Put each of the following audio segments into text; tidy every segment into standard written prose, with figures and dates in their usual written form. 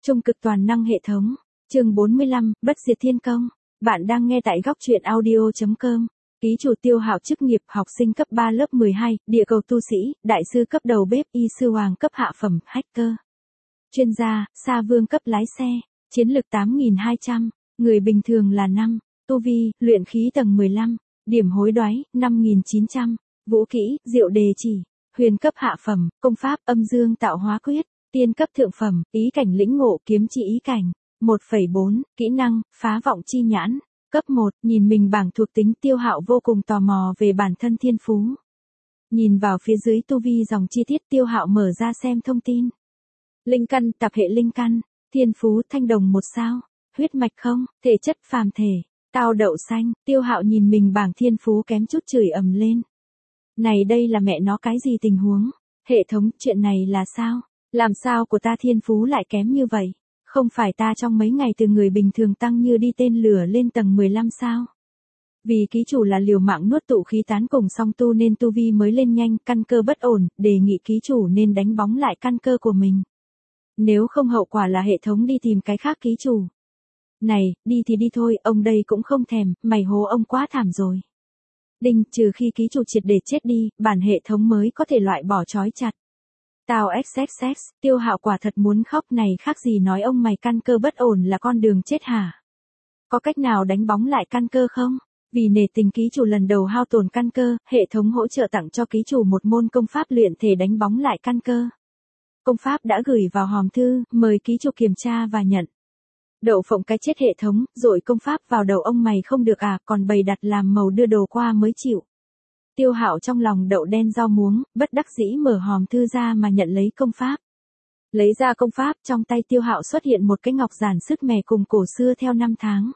Trung cực toàn năng hệ thống. Chương 45, Bất diệt thiên công. Bạn đang nghe tại góc truyện audio.com. Ký chủ Tiêu Hạo, chức nghiệp học sinh cấp 3 lớp 12, địa cầu tu sĩ, đại sư cấp đầu bếp, y sư hoàng cấp hạ phẩm, hacker. Chuyên gia, Sa Vương cấp lái xe, chiến lực 8.200, người bình thường là 5, tu vi, luyện khí tầng 15, điểm hối đoái, 5.900, vũ kỹ, diệu đề chỉ, huyền cấp hạ phẩm, công pháp, âm dương tạo hóa quyết, tiên cấp thượng phẩm, ý cảnh lĩnh ngộ, kiếm chỉ ý cảnh, 1,4, kỹ năng, phá vọng chi nhãn, cấp 1, nhìn mình bảng thuộc tính. Tiêu Hạo vô cùng tò mò về bản thân thiên phú. Nhìn vào phía dưới tu vi dòng chi tiết, Tiêu Hạo mở ra xem thông tin. Linh căn, tập hệ linh căn, thiên phú, thanh đồng 1 sao, huyết mạch không, thể chất phàm thể, tao đậu xanh. Tiêu Hạo nhìn mình bảng thiên phú kém chút chửi ầm lên. Này đây là mẹ nó cái gì tình huống? Hệ thống, chuyện này là sao? Làm sao của ta thiên phú lại kém như vậy? Không phải ta trong mấy ngày từ người bình thường tăng như đi tên lửa lên tầng 15 sao? Vì ký chủ là liều mạng nuốt tụ khí tán cùng song tu nên tu vi mới lên nhanh, căn cơ bất ổn, đề nghị ký chủ nên đánh bóng lại căn cơ của mình. Nếu không hậu quả là hệ thống đi tìm cái khác ký chủ. Này, đi thì đi thôi, ông đây cũng không thèm, mày hố ông quá thảm rồi. Đinh, trừ khi ký chủ triệt để chết đi, bản hệ thống mới có thể loại bỏ trói chặt. Tao xxx, Tiêu Hạo quả thật muốn khóc, này khác gì nói ông mày căn cơ bất ổn là con đường chết hả? Có cách nào đánh bóng lại căn cơ không? Vì nể tình ký chủ lần đầu hao tổn căn cơ, hệ thống hỗ trợ tặng cho ký chủ một môn công pháp luyện thể đánh bóng lại căn cơ. Công pháp đã gửi vào hòm thư, mời ký chủ kiểm tra và nhận. Đậu phộng cái chết hệ thống, dội công pháp vào đầu ông mày không được à, còn bày đặt làm màu đưa đồ qua mới chịu. Tiêu Hạo trong lòng đậu đen rau muống, bất đắc dĩ mở hòm thư ra mà nhận lấy công pháp. Lấy ra công pháp, trong tay Tiêu Hạo xuất hiện một cái ngọc giản sứt mẻ cùng cổ xưa theo năm tháng.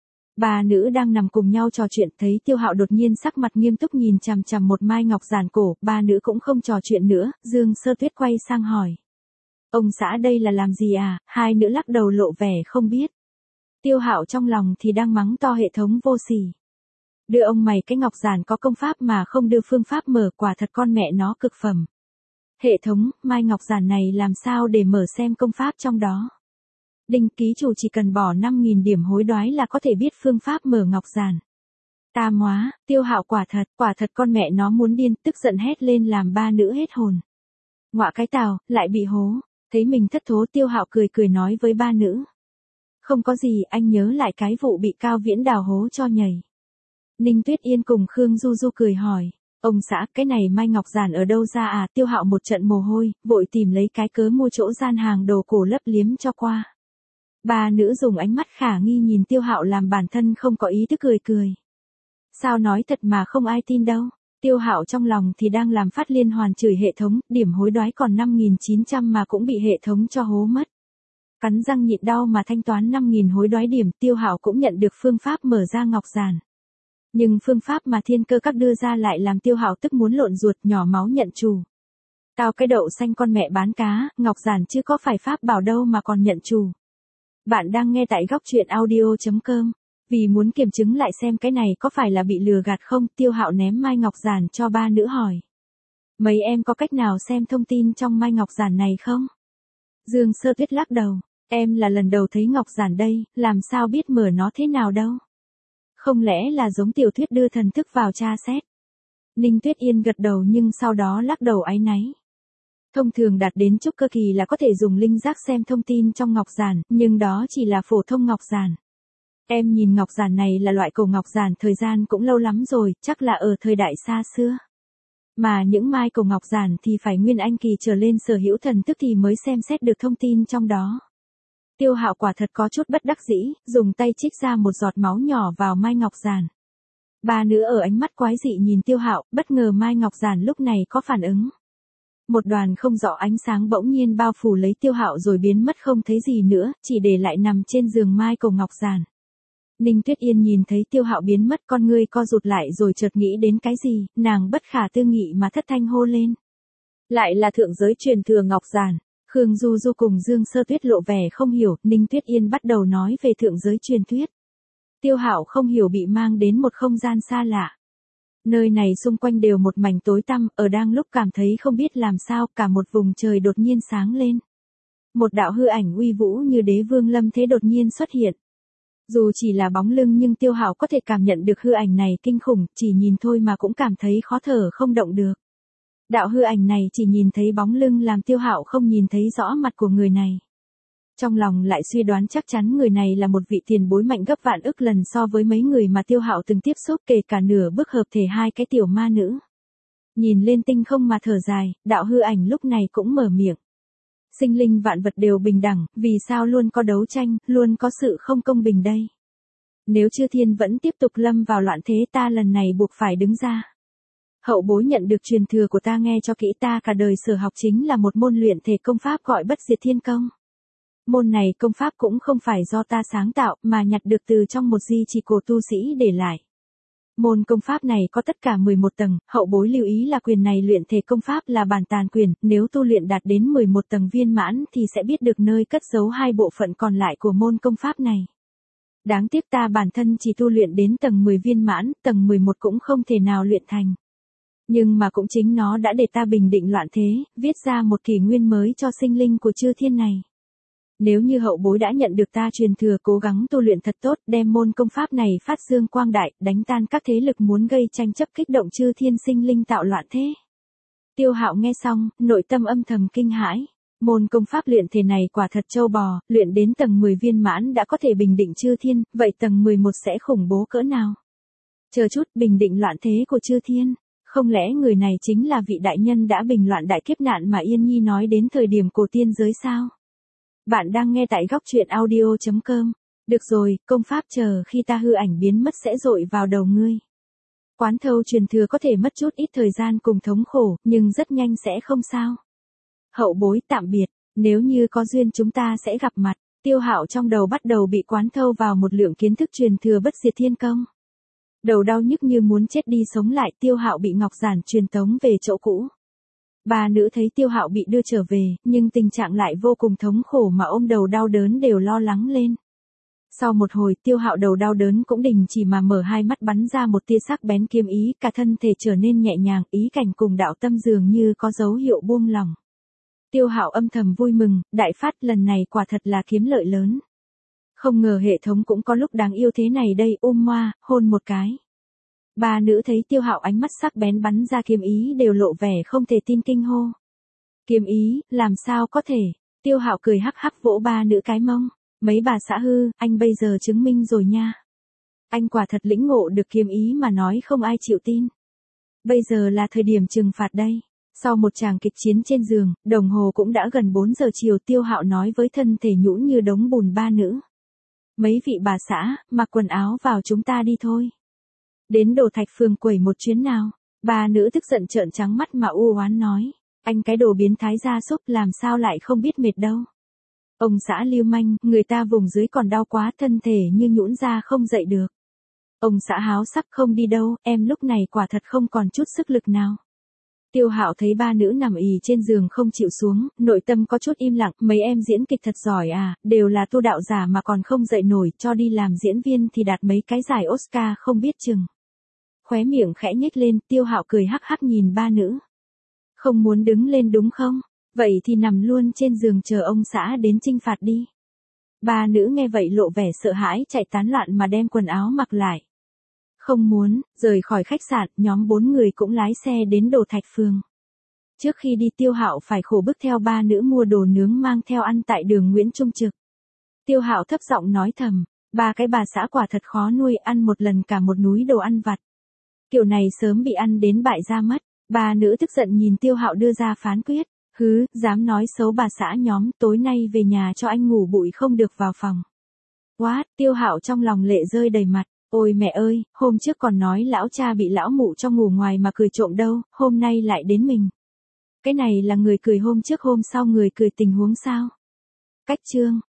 Ba nữ đang nằm cùng nhau trò chuyện, thấy Tiêu Hạo đột nhiên sắc mặt nghiêm túc nhìn chằm chằm một mai ngọc giản cổ, ba nữ cũng không trò chuyện nữa, Dương Sơ Tuyết quay sang hỏi. Ông xã đây là làm gì à? Hai nữ lắc đầu lộ vẻ không biết. Tiêu Hạo trong lòng thì đang mắng to hệ thống vô sỉ. Đưa ông mày cái ngọc giản có công pháp mà không đưa phương pháp mở, quả thật con mẹ nó cực phẩm. Hệ thống, mai ngọc giản này làm sao để mở xem công pháp trong đó? Đinh, ký chủ chỉ cần bỏ 5.000 điểm hối đoái là có thể biết phương pháp mở ngọc giản. Ta móa, Tiêu Hạo quả thật con mẹ nó muốn điên, tức giận hét lên làm ba nữ hết hồn. Ngọa cái tào, lại bị hố. Thấy mình thất thố, Tiêu Hạo cười nói với ba nữ. Không có gì, anh nhớ lại cái vụ bị Cao Viễn đào hố cho nhảy. Ninh Tuyết Yên cùng Khương Du Du cười hỏi. Ông xã, cái này mai ngọc giản ở đâu ra à? Tiêu Hạo một trận mồ hôi, vội tìm lấy cái cớ mua chỗ gian hàng đồ cổ lấp liếm cho qua. Ba nữ dùng ánh mắt khả nghi nhìn Tiêu Hạo làm bản thân không có ý thức cười. Sao nói thật mà không ai tin đâu. Tiêu Hạo trong lòng thì đang làm phát liên hoàn chửi hệ thống, điểm hối đoái còn 5.900 mà cũng bị hệ thống cho hố mất. Cắn răng nhịn đau mà thanh toán 5.000 hối đoái điểm, Tiêu Hạo cũng nhận được phương pháp mở ra ngọc giản. Nhưng phương pháp mà Thiên Cơ Các đưa ra lại làm Tiêu Hạo tức muốn lộn ruột, nhỏ máu nhận chủ. Tao cái đậu xanh con mẹ bán cá, ngọc giản chứ có phải pháp bảo đâu mà còn nhận chủ. Bạn đang nghe tại góc truyện audio.com. Vì muốn kiểm chứng lại xem cái này có phải là bị lừa gạt không, Tiêu Hạo ném mai ngọc giản cho ba nữ hỏi. Mấy em có cách nào xem thông tin trong mai ngọc giản này không? Dương Sơ Tuyết lắc đầu. Em là lần đầu thấy ngọc giản đây, làm sao biết mở nó thế nào đâu. Không lẽ là giống tiểu thuyết đưa thần thức vào tra xét? Ninh Tuyết Yên gật đầu nhưng sau đó lắc đầu áy náy. Thông thường đạt đến trúc cơ kỳ là có thể dùng linh giác xem thông tin trong ngọc giản, nhưng đó chỉ là phổ thông ngọc giản. Em nhìn ngọc giản này là loại cổ ngọc giản, thời gian cũng lâu lắm rồi, chắc là ở thời đại xa xưa. Mà những mai cổ ngọc giản thì phải nguyên anh kỳ trở lên sở hữu thần thức thì mới xem xét được thông tin trong đó. Tiêu Hạo quả thật có chút bất đắc dĩ, dùng tay trích ra một giọt máu nhỏ vào mai ngọc giản. Ba nữ ở ánh mắt quái dị nhìn Tiêu Hạo, bất ngờ mai ngọc giản lúc này có phản ứng. Một đoàn không rõ ánh sáng bỗng nhiên bao phủ lấy Tiêu Hạo rồi biến mất không thấy gì nữa, chỉ để lại nằm trên giường mai cổ ngọc giản. Ninh Tuyết Yên nhìn thấy Tiêu Hạo biến mất, con ngươi co rụt lại rồi chợt nghĩ đến cái gì, nàng bất khả tư nghị mà thất thanh hô lên. Lại là thượng giới truyền thừa ngọc giản. Khương Du Du cùng Dương Sơ Tuyết lộ vẻ không hiểu, Ninh Tuyết Yên bắt đầu nói về thượng giới truyền thuyết. Tiêu Hạo không hiểu bị mang đến một không gian xa lạ. Nơi này xung quanh đều một mảnh tối tăm, ở đang lúc cảm thấy không biết làm sao, cả một vùng trời đột nhiên sáng lên. Một đạo hư ảnh uy vũ như đế vương lâm thế đột nhiên xuất hiện. Dù chỉ là bóng lưng nhưng Tiêu Hạo có thể cảm nhận được hư ảnh này kinh khủng, chỉ nhìn thôi mà cũng cảm thấy khó thở không động được. Đạo hư ảnh này chỉ nhìn thấy bóng lưng làm Tiêu Hạo không nhìn thấy rõ mặt của người này. Trong lòng lại suy đoán chắc chắn người này là một vị tiền bối mạnh gấp vạn ức lần so với mấy người mà Tiêu Hạo từng tiếp xúc, kể cả nửa bước hợp thể hai cái tiểu ma nữ. Nhìn lên tinh không mà thở dài, đạo hư ảnh lúc này cũng mở miệng. Sinh linh vạn vật đều bình đẳng, vì sao luôn có đấu tranh, luôn có sự không công bình đây? Nếu chư thiên vẫn tiếp tục lâm vào loạn thế, ta lần này buộc phải đứng ra. Hậu bối nhận được truyền thừa của ta, nghe cho kỹ, ta cả đời sở học chính là một môn luyện thể công pháp gọi Bất Diệt Thiên Công. Môn này công pháp cũng không phải do ta sáng tạo mà nhặt được từ trong một di chỉ cổ tu sĩ để lại. Môn công pháp này có tất cả 11 tầng, hậu bối lưu ý là quyền này luyện thể công pháp là bản tàn quyền, nếu tu luyện đạt đến 11 tầng viên mãn thì sẽ biết được nơi cất giấu hai bộ phận còn lại của môn công pháp này. Đáng tiếc ta bản thân chỉ tu luyện đến tầng 10 viên mãn, tầng 11 cũng không thể nào luyện thành. Nhưng mà cũng chính nó đã để ta bình định loạn thế, viết ra một kỷ nguyên mới cho sinh linh của chư thiên này. Nếu như hậu bối đã nhận được ta truyền thừa, cố gắng tu luyện thật tốt, đem môn công pháp này phát dương quang đại, đánh tan các thế lực muốn gây tranh chấp kích động chư thiên sinh linh tạo loạn thế. Tiêu Hạo nghe xong, nội tâm âm thầm kinh hãi. Môn công pháp luyện thể này quả thật trâu bò, luyện đến tầng 10 viên mãn đã có thể bình định chư thiên, vậy tầng 11 sẽ khủng bố cỡ nào? Chờ chút, bình định loạn thế của chư thiên, không lẽ người này chính là vị đại nhân đã bình loạn đại kiếp nạn mà Yên Nhi nói đến thời điểm cổ tiên giới sao? Bạn đang nghe tại góc truyện audio.com. Được rồi, công pháp chờ khi ta hư ảnh biến mất sẽ dội vào đầu ngươi. Quán thâu truyền thừa có thể mất chút ít thời gian cùng thống khổ, nhưng rất nhanh sẽ không sao. Hậu bối tạm biệt, nếu như có duyên chúng ta sẽ gặp mặt. Tiêu Hạo trong đầu bắt đầu bị quán thâu vào một lượng kiến thức truyền thừa Bất Diệt Thiên Công. Đầu đau nhức như muốn chết đi sống lại, Tiêu Hạo bị Ngọc Giản truyền tống về chỗ cũ. Ba nữ thấy Tiêu Hạo bị đưa trở về, nhưng tình trạng lại vô cùng thống khổ mà ôm đầu đau đớn đều lo lắng lên. Sau một hồi, Tiêu Hạo đầu đau đớn cũng đình chỉ mà mở hai mắt bắn ra một tia sắc bén kiếm ý, cả thân thể trở nên nhẹ nhàng, ý cảnh cùng đạo tâm dường như có dấu hiệu buông lỏng. Tiêu Hạo âm thầm vui mừng, đại phát, lần này quả thật là kiếm lợi lớn. Không ngờ hệ thống cũng có lúc đáng yêu thế này đây, moa, hôn một cái. Ba nữ thấy Tiêu Hạo ánh mắt sắc bén bắn ra kiếm ý đều lộ vẻ không thể tin, kinh hô. Kiếm ý, làm sao có thể? Tiêu Hạo cười hắc hắc vỗ ba nữ cái mông. Mấy bà xã hư, anh bây giờ chứng minh rồi nha. Anh quả thật lĩnh ngộ được kiếm ý mà nói không ai chịu tin. Bây giờ là thời điểm trừng phạt đây. Sau một tràng kịch chiến trên giường, đồng hồ cũng đã gần 4 giờ chiều, Tiêu Hạo nói với thân thể nhũn như đống bùn ba nữ. Mấy vị bà xã, mặc quần áo vào chúng ta đi thôi. Đến Đồ Thạch Phường quẩy một chuyến nào. Ba nữ tức giận trợn trắng mắt mà u oán nói. Anh cái đồ biến thái gia súc làm sao lại không biết mệt đâu. Ông xã lưu manh, người ta vùng dưới còn đau quá, thân thể như nhũn ra không dậy được. Ông xã háo sắc, không đi đâu, em lúc này quả thật không còn chút sức lực nào. Tiêu Hạo thấy ba nữ nằm ì trên giường không chịu xuống, nội tâm có chút im lặng, mấy em diễn kịch thật giỏi à, đều là tu đạo giả mà còn không dậy nổi, cho đi làm diễn viên thì đạt mấy cái giải Oscar không biết chừng. Khóe miệng khẽ nhếch lên, Tiêu Hạo cười hắc hắc nhìn ba nữ. Không muốn đứng lên đúng không? Vậy thì nằm luôn trên giường chờ ông xã đến trinh phạt đi. Ba nữ nghe vậy lộ vẻ sợ hãi, chạy tán loạn mà đem quần áo mặc lại. Không muốn, rời khỏi khách sạn, nhóm 4 người cũng lái xe đến Đồ Thạch Phường. Trước khi đi, Tiêu Hạo phải khổ bức theo ba nữ mua đồ nướng mang theo ăn tại đường Nguyễn Trung Trực. Tiêu Hạo thấp giọng nói thầm, ba cái bà xã quả thật khó nuôi, ăn một lần cả một núi đồ ăn vặt. Kiểu này sớm bị ăn đến bại ra mất. Ba nữ tức giận nhìn Tiêu Hạo đưa ra phán quyết. Hứ, dám nói xấu bà xã nhóm, tối nay về nhà cho anh ngủ bụi không được vào phòng. What, Tiêu Hạo trong lòng lệ rơi đầy mặt. Ôi mẹ ơi, hôm trước còn nói lão cha bị lão mụ cho ngủ ngoài mà cười trộm đâu, hôm nay lại đến mình. Cái này là người cười hôm trước hôm sau người cười tình huống sao? Cách chương.